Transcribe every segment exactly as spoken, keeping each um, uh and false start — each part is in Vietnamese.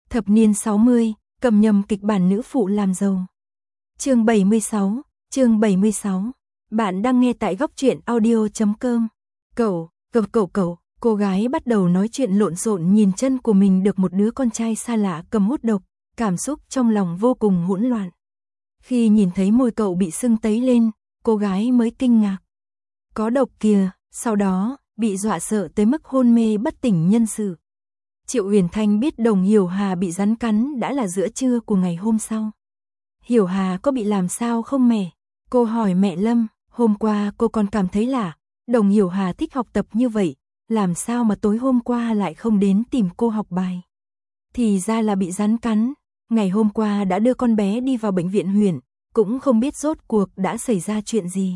Thập niên sáu mươi, cầm nhầm kịch bản nữ phụ làm giàu. Chương bảy mươi sáu, chương bảy mươi sáu. Bạn đang nghe tại góc truyện audio chấm com. Cậu, cậu cậu cậu, cô gái bắt đầu nói chuyện lộn xộn nhìn chân của mình được một đứa con trai xa lạ cầm hút độc, cảm xúc trong lòng vô cùng hỗn loạn. Khi nhìn thấy môi cậu bị sưng tấy lên, cô gái mới kinh ngạc. Có độc kìa, sau đó, bị dọa sợ tới mức hôn mê bất tỉnh nhân sự. Triệu Huyền Thanh biết Đồng Hiểu Hà bị rắn cắn đã là giữa trưa của ngày hôm sau. Hiểu Hà có bị làm sao không mẹ? Cô hỏi mẹ Lâm, hôm qua cô còn cảm thấy lạ, Đồng Hiểu Hà thích học tập như vậy, làm sao mà tối hôm qua lại không đến tìm cô học bài? Thì ra là bị rắn cắn, ngày hôm qua đã đưa con bé đi vào bệnh viện huyện, cũng không biết rốt cuộc đã xảy ra chuyện gì.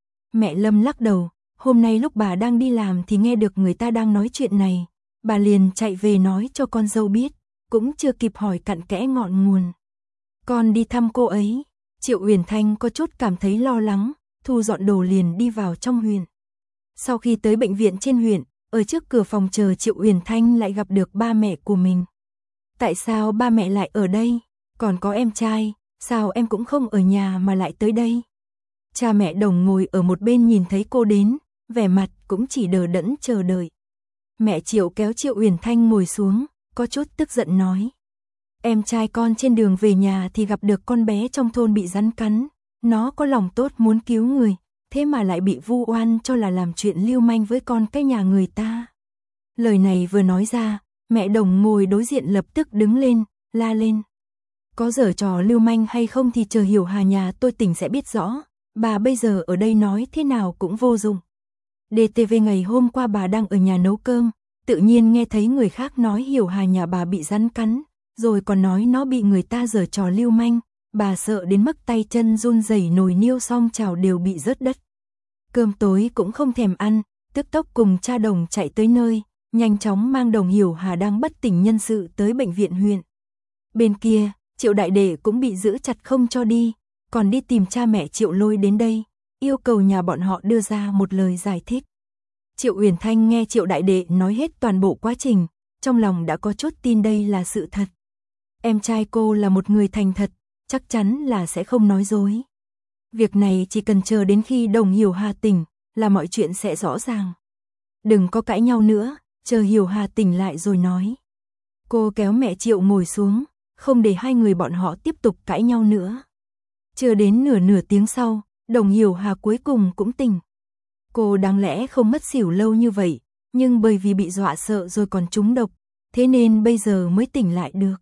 Mẹ Lâm lắc đầu, hôm nay lúc bà đang đi làm thì nghe được người ta đang nói chuyện này, bà liền chạy về nói cho con dâu biết, cũng chưa kịp hỏi cặn kẽ ngọn nguồn. Con đi thăm cô ấy. Triệu Huyền Thanh có chút cảm thấy lo lắng, thu dọn đồ liền đi vào trong huyện. Sau khi tới bệnh viện trên huyện, ở trước cửa phòng chờ Triệu Huyền Thanh lại gặp được ba mẹ của mình. Tại sao ba mẹ lại ở đây? Còn có em trai, sao em cũng không ở nhà mà lại tới đây? Cha mẹ Đồng ngồi ở một bên nhìn thấy cô đến, vẻ mặt cũng chỉ đờ đẫn chờ đợi. Mẹ Triệu kéo Triệu Huyền Thanh ngồi xuống, có chút tức giận nói. Em trai con trên đường về nhà thì gặp được con bé trong thôn bị rắn cắn, nó có lòng tốt muốn cứu người, thế mà lại bị vu oan cho là làm chuyện lưu manh với con cái nhà người ta. Lời này vừa nói ra, mẹ Đồng ngồi đối diện lập tức đứng lên, la lên. Có giở trò lưu manh hay không thì chờ Hiểu Hà nhà tôi tỉnh sẽ biết rõ, bà bây giờ ở đây nói thế nào cũng vô dụng. đê tê vê ngày hôm qua bà đang ở nhà nấu cơm, tự nhiên nghe thấy người khác nói Hiểu Hà nhà bà bị rắn cắn, rồi còn nói nó bị người ta giở trò lưu manh, bà sợ đến mức tay chân run rẩy, nồi niêu xong chảo đều bị rớt đất. Cơm tối cũng không thèm ăn, tức tốc cùng cha Đồng chạy tới nơi, nhanh chóng mang Đồng Hiểu Hà đang bất tỉnh nhân sự tới bệnh viện huyện. Bên kia, Triệu Đại Đệ cũng bị giữ chặt không cho đi, còn đi tìm cha mẹ Triệu Lôi đến đây, yêu cầu nhà bọn họ đưa ra một lời giải thích. Triệu Huyền Thanh nghe Triệu Đại Đệ nói hết toàn bộ quá trình, trong lòng đã có chút tin đây là sự thật. Em trai cô là một người thành thật, chắc chắn là sẽ không nói dối. Việc này chỉ cần chờ đến khi Đồng Hiểu Hà tỉnh, là mọi chuyện sẽ rõ ràng. Đừng có cãi nhau nữa, chờ Hiểu Hà tỉnh lại rồi nói. Cô kéo mẹ Triệu ngồi xuống, không để hai người bọn họ tiếp tục cãi nhau nữa. Chưa đến nửa nửa tiếng sau, Đồng Hiểu Hà cuối cùng cũng tỉnh. Cô đáng lẽ không mất xỉu lâu như vậy, nhưng bởi vì bị dọa sợ rồi còn trúng độc, thế nên bây giờ mới tỉnh lại được.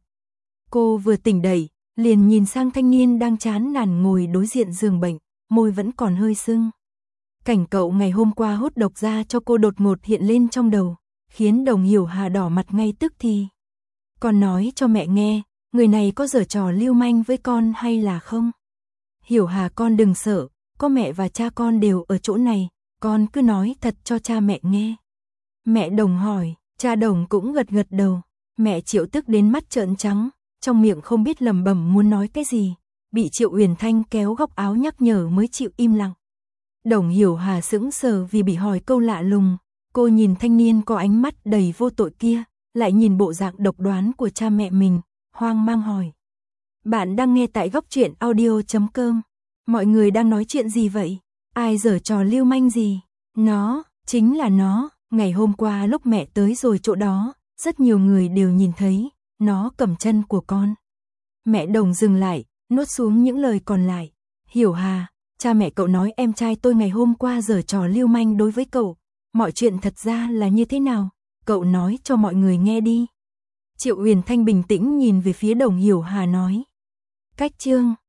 Cô vừa tỉnh dậy, liền nhìn sang thanh niên đang chán nản ngồi đối diện giường bệnh, môi vẫn còn hơi sưng. Cảnh cậu ngày hôm qua hút độc ra cho cô đột ngột hiện lên trong đầu, khiến Đồng Hiểu Hà đỏ mặt ngay tức thì. Con nói cho mẹ nghe, người này có giở trò lưu manh với con hay là không? Hiểu Hà con đừng sợ, có mẹ và cha con đều ở chỗ này, con cứ nói thật cho cha mẹ nghe. Mẹ Đồng hỏi, cha Đồng cũng gật gật đầu, mẹ Triệu tức đến mắt trợn trắng, trong miệng không biết lẩm bẩm muốn nói cái gì, bị Triệu Huyền Thanh kéo góc áo nhắc nhở mới chịu im lặng. Đồng Hiểu Hà sững sờ vì bị hỏi câu lạ lùng, cô nhìn thanh niên có ánh mắt đầy vô tội kia, lại nhìn bộ dạng độc đoán của cha mẹ mình, hoang mang hỏi. Bạn đang nghe tại góc truyện audio chấm com. Mọi người đang nói chuyện gì vậy? Ai giở trò lưu manh gì? Nó, chính là nó, ngày hôm qua lúc mẹ tới rồi chỗ đó, rất nhiều người đều nhìn thấy, nó cầm chân của con. Mẹ Đồng dừng lại, nuốt xuống những lời còn lại. Hiểu Hà, cha mẹ cậu nói em trai tôi ngày hôm qua giở trò lưu manh đối với cậu, mọi chuyện thật ra là như thế nào? Cậu nói cho mọi người nghe đi. Triệu Huyền Thanh bình tĩnh nhìn về phía Đồng Hiểu Hà nói. Cách chương